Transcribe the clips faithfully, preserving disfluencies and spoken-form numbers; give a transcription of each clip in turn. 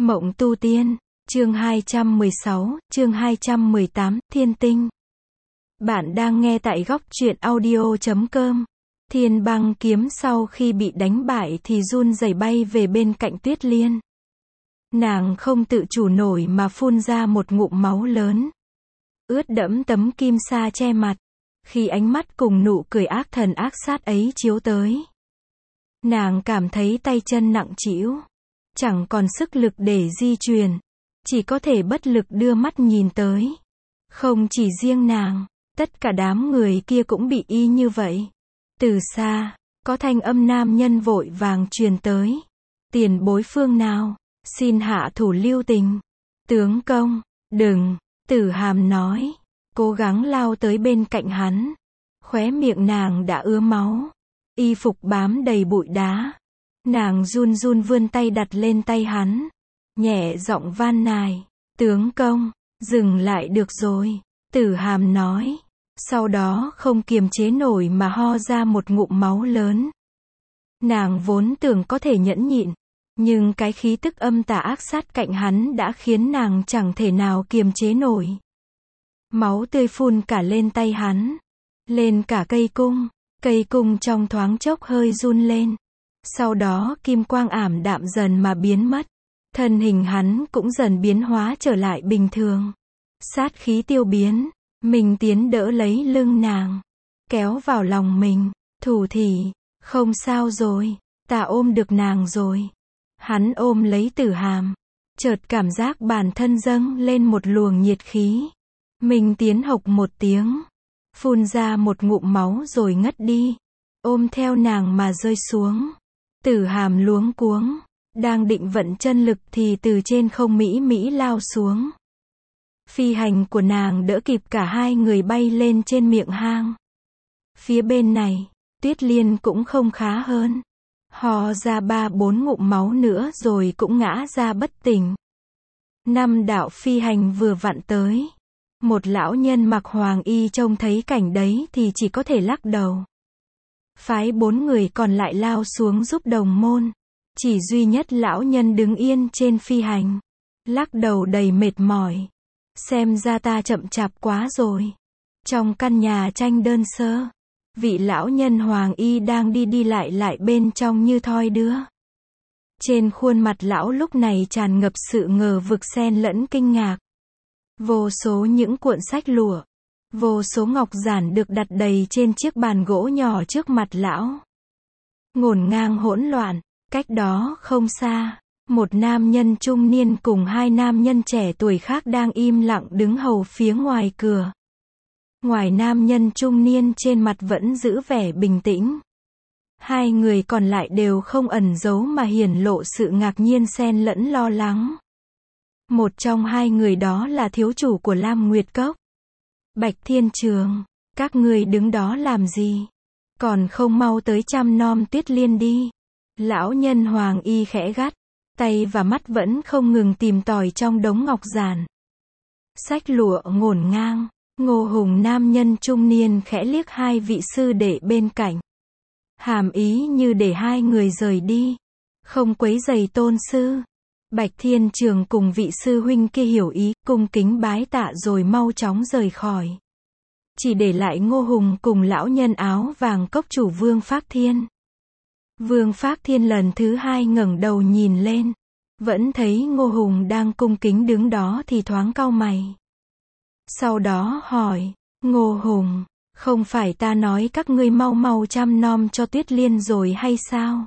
Mộng tu tiên, chương hai trăm mười sáu, chương hai trăm mười tám, Thiên tinh. Bạn đang nghe tại góc truyện audio chấm com. Thiên băng kiếm sau khi bị đánh bại thì run rẩy bay về bên cạnh Tuyết Liên. Nàng không tự chủ nổi mà phun ra một ngụm máu lớn. Ướt đẫm tấm kim sa che mặt. Khi ánh mắt cùng nụ cười ác thần ác sát ấy chiếu tới, nàng cảm thấy tay chân nặng trĩu, chẳng còn sức lực để di chuyển, chỉ có thể bất lực đưa mắt nhìn tới. Không chỉ riêng nàng, tất cả đám người kia cũng bị y như vậy. Từ xa, có thanh âm nam nhân vội vàng truyền tới. Tiền bối phương nào, xin hạ thủ lưu tình. Tướng công, đừng, Tử Hàm nói, cố gắng lao tới bên cạnh hắn. Khóe miệng nàng đã ứa máu, y phục bám đầy bụi đá. Nàng run run vươn tay đặt lên tay hắn, nhẹ giọng van nài, tướng công, dừng lại được rồi. Tử Hàm nói, sau đó không kiềm chế nổi mà ho ra một ngụm máu lớn. Nàng vốn tưởng có thể nhẫn nhịn, nhưng cái khí tức âm tà ác sát cạnh hắn đã khiến nàng chẳng thể nào kiềm chế nổi. Máu tươi phun cả lên tay hắn, lên cả cây cung. Cây cung trong thoáng chốc hơi run lên. Sau đó kim quang ảm đạm dần mà biến mất. Thân hình hắn cũng dần biến hóa trở lại bình thường. Sát khí tiêu biến, mình tiến đỡ lấy lưng nàng, kéo vào lòng mình, thủ thỉ, không sao rồi, ta ôm được nàng rồi. Hắn ôm lấy Tử Hàm, chợt cảm giác bản thân dâng lên một luồng nhiệt khí. Mình tiến hộc một tiếng, phun ra một ngụm máu rồi ngất đi, ôm theo nàng mà rơi xuống. Tử Hàm luống cuống, đang định vận chân lực thì từ trên không mỹ mỹ lao xuống. Phi hành của nàng đỡ kịp cả hai người bay lên trên miệng hang. Phía bên này, Tuyết Liên cũng không khá hơn. Hò ra ba bốn ngụm máu nữa rồi cũng ngã ra bất tỉnh. Năm đạo phi hành vừa vặn tới. Một lão nhân mặc hoàng y trông thấy cảnh đấy thì chỉ có thể lắc đầu. Phái bốn người còn lại lao xuống giúp đồng môn. Chỉ duy nhất lão nhân đứng yên trên phi hành, lắc đầu đầy mệt mỏi. Xem ra ta chậm chạp quá rồi. Trong căn nhà tranh đơn sơ, vị lão nhân hoàng y đang đi đi lại lại bên trong như thoi đưa. Trên khuôn mặt lão lúc này tràn ngập sự ngờ vực xen lẫn kinh ngạc. Vô số những cuộn sách lụa, vô số ngọc giản được đặt đầy trên chiếc bàn gỗ nhỏ trước mặt lão. Ngổn ngang hỗn loạn, cách đó không xa, một nam nhân trung niên cùng hai nam nhân trẻ tuổi khác đang im lặng đứng hầu phía ngoài cửa. Ngoài nam nhân trung niên trên mặt vẫn giữ vẻ bình tĩnh. Hai người còn lại đều không ẩn giấu mà hiển lộ sự ngạc nhiên xen lẫn lo lắng. Một trong hai người đó là thiếu chủ của Lam Nguyệt Cốc. Bạch Thiên Trường, các người đứng đó làm gì? Còn không mau tới chăm nom Tuyết Liên đi. Lão nhân hoàng y khẽ gắt, tay và mắt vẫn không ngừng tìm tòi trong đống ngọc giản. Sách lụa ngổn ngang, Ngô Hùng nam nhân trung niên khẽ liếc hai vị sư đệ bên cạnh. Hàm ý như để hai người rời đi, không quấy rầy tôn sư. Bạch Thiên Trường cùng vị sư huynh kia hiểu ý, cung kính bái tạ rồi mau chóng rời khỏi. Chỉ để lại Ngô Hùng cùng lão nhân áo vàng cốc chủ Vương Phác Thiên. Vương Phác Thiên lần thứ hai ngẩng đầu nhìn lên, vẫn thấy Ngô Hùng đang cung kính đứng đó thì thoáng cau mày. Sau đó hỏi, Ngô Hùng, không phải ta nói các ngươi mau mau chăm nom cho Tuyết Liên rồi hay sao?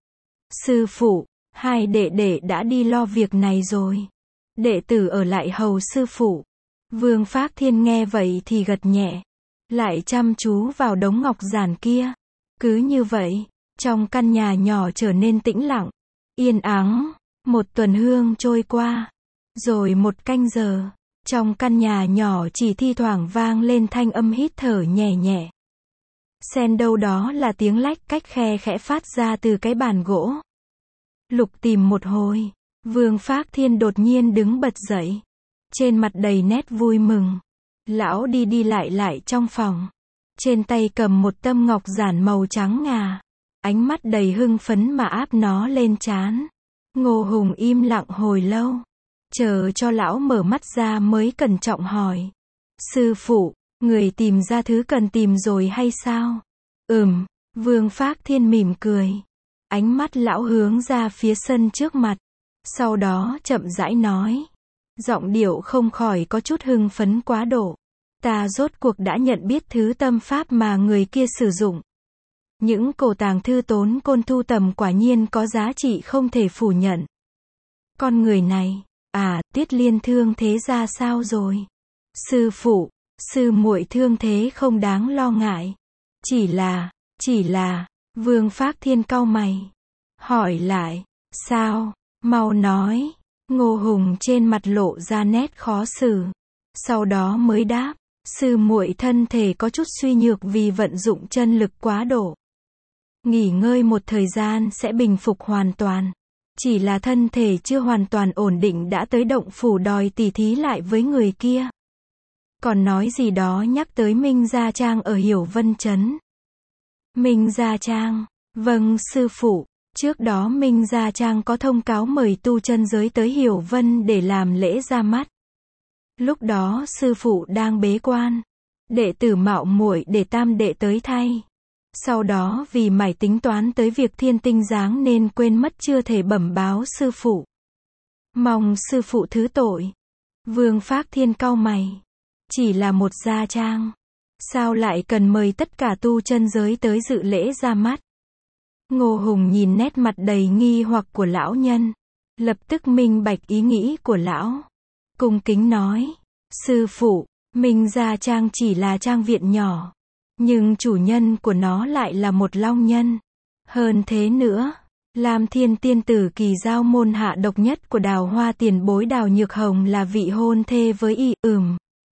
Sư phụ, hai đệ đệ đã đi lo việc này rồi. Đệ tử ở lại hầu sư phụ. Vương Phác Thiên nghe vậy thì gật nhẹ, lại chăm chú vào đống ngọc giản kia. Cứ như vậy, trong căn nhà nhỏ trở nên tĩnh lặng, yên ắng. Một tuần hương trôi qua, rồi một canh giờ, trong căn nhà nhỏ chỉ thi thoảng vang lên thanh âm hít thở nhẹ nhẹ. Xen đâu đó là tiếng lách cách khe khẽ phát ra từ cái bàn gỗ. Lục tìm một hồi, Vương Phác Thiên đột nhiên đứng bật dậy, trên mặt đầy nét vui mừng. Lão đi đi lại lại trong phòng, trên tay cầm một tấm ngọc giản màu trắng ngà, ánh mắt đầy hưng phấn mà áp nó lên trán. Ngô Hùng im lặng hồi lâu, chờ cho lão mở mắt ra mới cẩn trọng hỏi. Sư phụ, người tìm ra thứ cần tìm rồi hay sao? Ừm, Vương Phác Thiên mỉm cười. Ánh mắt lão hướng ra phía sân trước mặt. Sau đó chậm rãi nói. Giọng điệu không khỏi có chút hưng phấn quá độ. Ta rốt cuộc đã nhận biết thứ tâm pháp mà người kia sử dụng. Những cổ tàng thư Tốn Côn thu tầm quả nhiên có giá trị không thể phủ nhận. Con người này, à, Tuyết Liên thương thế ra sao rồi? Sư phụ, sư muội thương thế không đáng lo ngại. Chỉ là, chỉ là, Vương Phác Thiên cau mày. Hỏi lại, sao? Mau nói. Ngô Hùng trên mặt lộ ra nét khó xử. Sau đó mới đáp, sư muội thân thể có chút suy nhược vì vận dụng chân lực quá độ. Nghỉ ngơi một thời gian sẽ bình phục hoàn toàn. Chỉ là thân thể chưa hoàn toàn ổn định đã tới động phủ đòi tỉ thí lại với người kia. Còn nói gì đó nhắc tới Minh Gia Trang ở Hiểu Vân Trấn. Minh Gia Trang, vâng sư phụ, trước đó Minh Gia Trang có thông cáo mời tu chân giới tới Hiểu Vân để làm lễ ra mắt. Lúc đó sư phụ đang bế quan, đệ tử mạo muội để tam đệ tới thay. Sau đó vì mải tính toán tới việc thiên tinh giáng nên quên mất chưa thể bẩm báo sư phụ. Mong sư phụ thứ tội. Vương Phác Thiên cau mày. Chỉ là một gia trang. Sao lại cần mời tất cả tu chân giới tới dự lễ ra mắt? Ngô Hùng nhìn nét mặt đầy nghi hoặc của lão nhân. Lập tức minh bạch ý nghĩ của lão. Cung kính nói. Sư phụ, Minh Gia Trang chỉ là trang viện nhỏ. Nhưng chủ nhân của nó lại là một long nhân. Hơn thế nữa, Lam Thiên tiên tử kỳ giao môn hạ độc nhất của Đào Hoa tiền bối Đào Nhược Hồng là vị hôn thê với y. Ừm.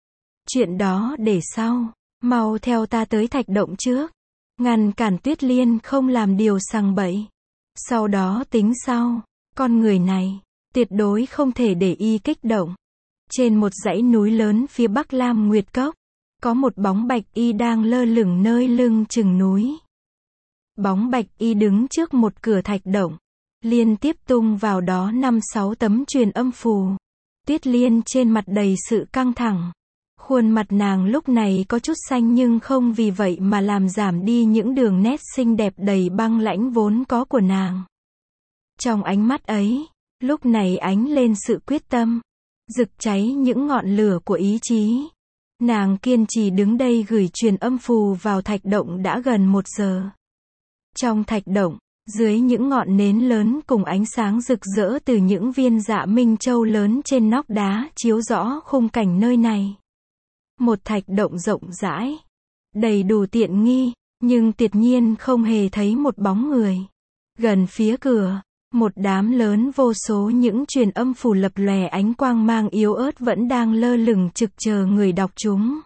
Chuyện đó để sau. Mau theo ta tới thạch động trước. Ngăn cản Tuyết Liên không làm điều sằng bậy. Sau đó tính sau. Con người này, tuyệt đối không thể để y kích động. Trên một dãy núi lớn phía bắc Lam Nguyệt Cốc, có một bóng bạch y đang lơ lửng nơi lưng chừng núi. Bóng bạch y đứng trước một cửa thạch động, liên tiếp tung vào đó năm sáu tấm truyền âm phù. Tuyết Liên trên mặt đầy sự căng thẳng. Khuôn mặt nàng lúc này có chút xanh nhưng không vì vậy mà làm giảm đi những đường nét xinh đẹp đầy băng lãnh vốn có của nàng. Trong ánh mắt ấy, lúc này ánh lên sự quyết tâm, rực cháy những ngọn lửa của ý chí. Nàng kiên trì đứng đây gửi truyền âm phù vào thạch động đã gần một giờ. Trong thạch động, dưới những ngọn nến lớn cùng ánh sáng rực rỡ từ những viên dạ minh châu lớn trên nóc đá chiếu rõ khung cảnh nơi này. Một thạch động rộng rãi, đầy đủ tiện nghi, nhưng tuyệt nhiên không hề thấy một bóng người. Gần phía cửa, một đám lớn vô số những truyền âm phù lập lòe ánh quang mang yếu ớt vẫn đang lơ lửng trực chờ người đọc chúng.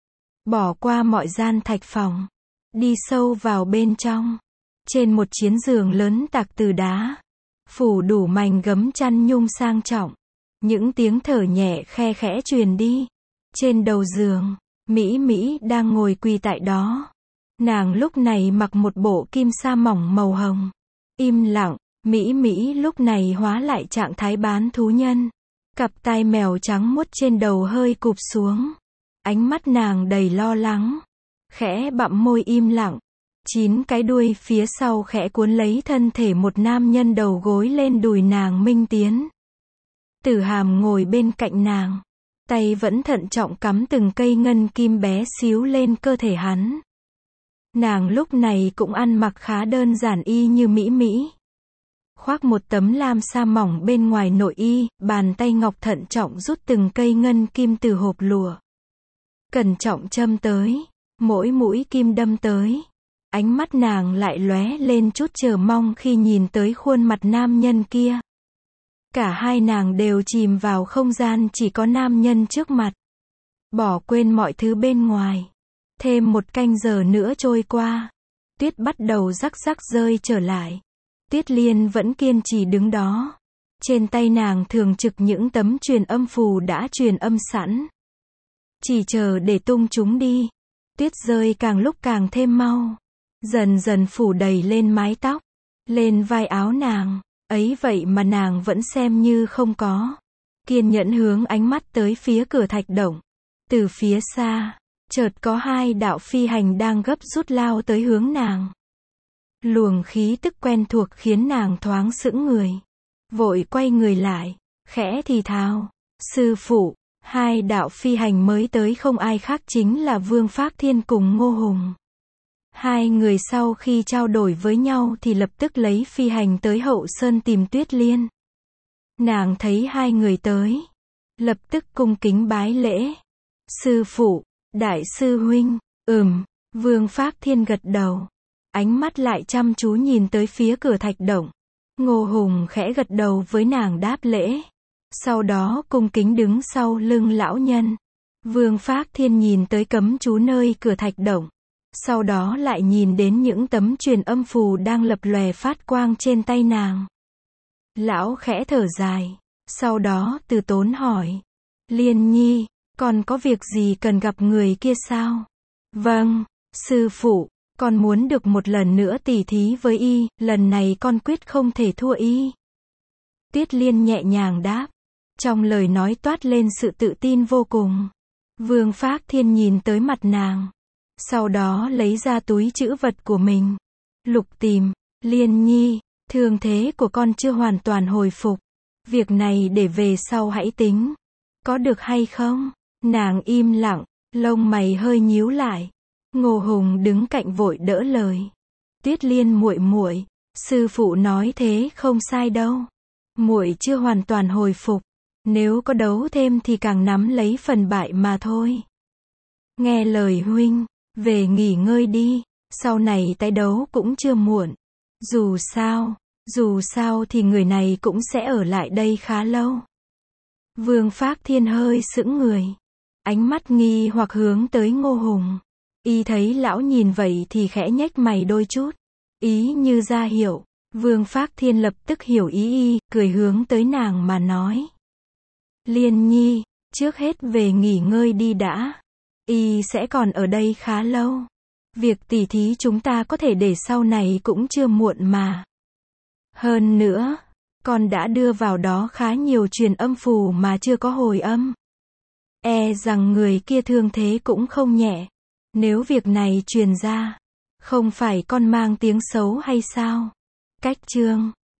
Bỏ qua mọi gian thạch phòng, đi sâu vào bên trong. Trên một chiến giường lớn tạc từ đá, phủ đủ mảnh gấm chăn nhung sang trọng. Những tiếng thở nhẹ khe khẽ truyền đi. Trên đầu giường, Mỹ Mỹ đang ngồi quỳ tại đó. Nàng lúc này mặc một bộ kim sa mỏng màu hồng. Im lặng, Mỹ Mỹ lúc này hóa lại trạng thái bán thú nhân. Cặp tai mèo trắng muốt trên đầu hơi cụp xuống. Ánh mắt nàng đầy lo lắng. Khẽ bặm môi im lặng. Chín cái đuôi phía sau khẽ cuốn lấy thân thể một nam nhân đầu gối lên đùi nàng Minh Tiến. Tử Hàm ngồi bên cạnh nàng. Tay vẫn thận trọng cắm từng cây ngân kim bé xíu lên cơ thể hắn. Nàng lúc này cũng ăn mặc khá đơn giản y như Mỹ Mỹ. Khoác một tấm lam sa mỏng bên ngoài nội y, bàn tay ngọc thận trọng rút từng cây ngân kim từ hộp lụa. Cẩn trọng châm tới, mỗi mũi kim đâm tới. Ánh mắt nàng lại lóe lên chút chờ mong khi nhìn tới khuôn mặt nam nhân kia. Cả hai nàng đều chìm vào không gian chỉ có nam nhân trước mặt. Bỏ quên mọi thứ bên ngoài. Thêm một canh giờ nữa trôi qua. Tuyết bắt đầu rắc rắc rơi trở lại. Tuyết Liên vẫn kiên trì đứng đó. Trên tay nàng thường trực những tấm truyền âm phù đã truyền âm sẵn. Chỉ chờ để tung chúng đi. Tuyết rơi càng lúc càng thêm mau. Dần dần phủ đầy lên mái tóc. Lên vai áo nàng. Ấy vậy mà nàng vẫn xem như không có. Kiên nhẫn hướng ánh mắt tới phía cửa thạch động. Từ phía xa, chợt có hai đạo phi hành đang gấp rút lao tới hướng nàng. Luồng khí tức quen thuộc khiến nàng thoáng sững người. Vội quay người lại, khẽ thì thào, sư phụ. Hai đạo phi hành mới tới không ai khác chính là Vương Phác Thiên cùng Ngô Hùng. Hai người sau khi trao đổi với nhau thì lập tức lấy phi hành tới hậu sơn tìm Tuyết Liên. Nàng thấy hai người tới, lập tức cung kính bái lễ. Sư phụ, đại sư huynh, ừm, Vương Phác Thiên gật đầu. Ánh mắt lại chăm chú nhìn tới phía cửa thạch động. Ngô Hùng khẽ gật đầu với nàng đáp lễ. Sau đó cung kính đứng sau lưng lão nhân. Vương Phác Thiên nhìn tới cấm chú nơi cửa thạch động. Sau đó lại nhìn đến những tấm truyền âm phù đang lập lòe phát quang trên tay nàng. Lão khẽ thở dài. Sau đó từ tốn hỏi. Liên Nhi, còn có việc gì cần gặp người kia sao? Vâng, sư phụ, con muốn được một lần nữa tỉ thí với y, lần này con quyết không thể thua y. Tuyết Liên nhẹ nhàng đáp. Trong lời nói toát lên sự tự tin vô cùng. Vương Phác Thiên nhìn tới mặt nàng. Sau đó lấy ra túi trữ vật của mình. Lục tìm, Liên Nhi, thương thế của con chưa hoàn toàn hồi phục. Việc này để về sau hãy tính. Có được hay không? Nàng im lặng, lông mày hơi nhíu lại. Ngô Hùng đứng cạnh vội đỡ lời. Tuyết Liên muội muội, sư phụ nói thế không sai đâu. Muội chưa hoàn toàn hồi phục. Nếu có đấu thêm thì càng nắm lấy phần bại mà thôi. Nghe lời huynh, về nghỉ ngơi đi, sau này tái đấu cũng chưa muộn. Dù sao, dù sao thì người này cũng sẽ ở lại đây khá lâu. Vương Phác Thiên hơi sững người. Ánh mắt nghi hoặc hướng tới Ngô Hùng. Y thấy lão nhìn vậy thì khẽ nhếch mày đôi chút. Ý như ra hiệu. Vương Phác Thiên lập tức hiểu ý y, cười hướng tới nàng mà nói. Liên Nhi, trước hết về nghỉ ngơi đi đã. Y sẽ còn ở đây khá lâu. Việc tỉ thí chúng ta có thể để sau này cũng chưa muộn mà. Hơn nữa, con đã đưa vào đó khá nhiều truyền âm phù mà chưa có hồi âm. E rằng người kia thương thế cũng không nhẹ. Nếu việc này truyền ra, không phải con mang tiếng xấu hay sao? Cách chương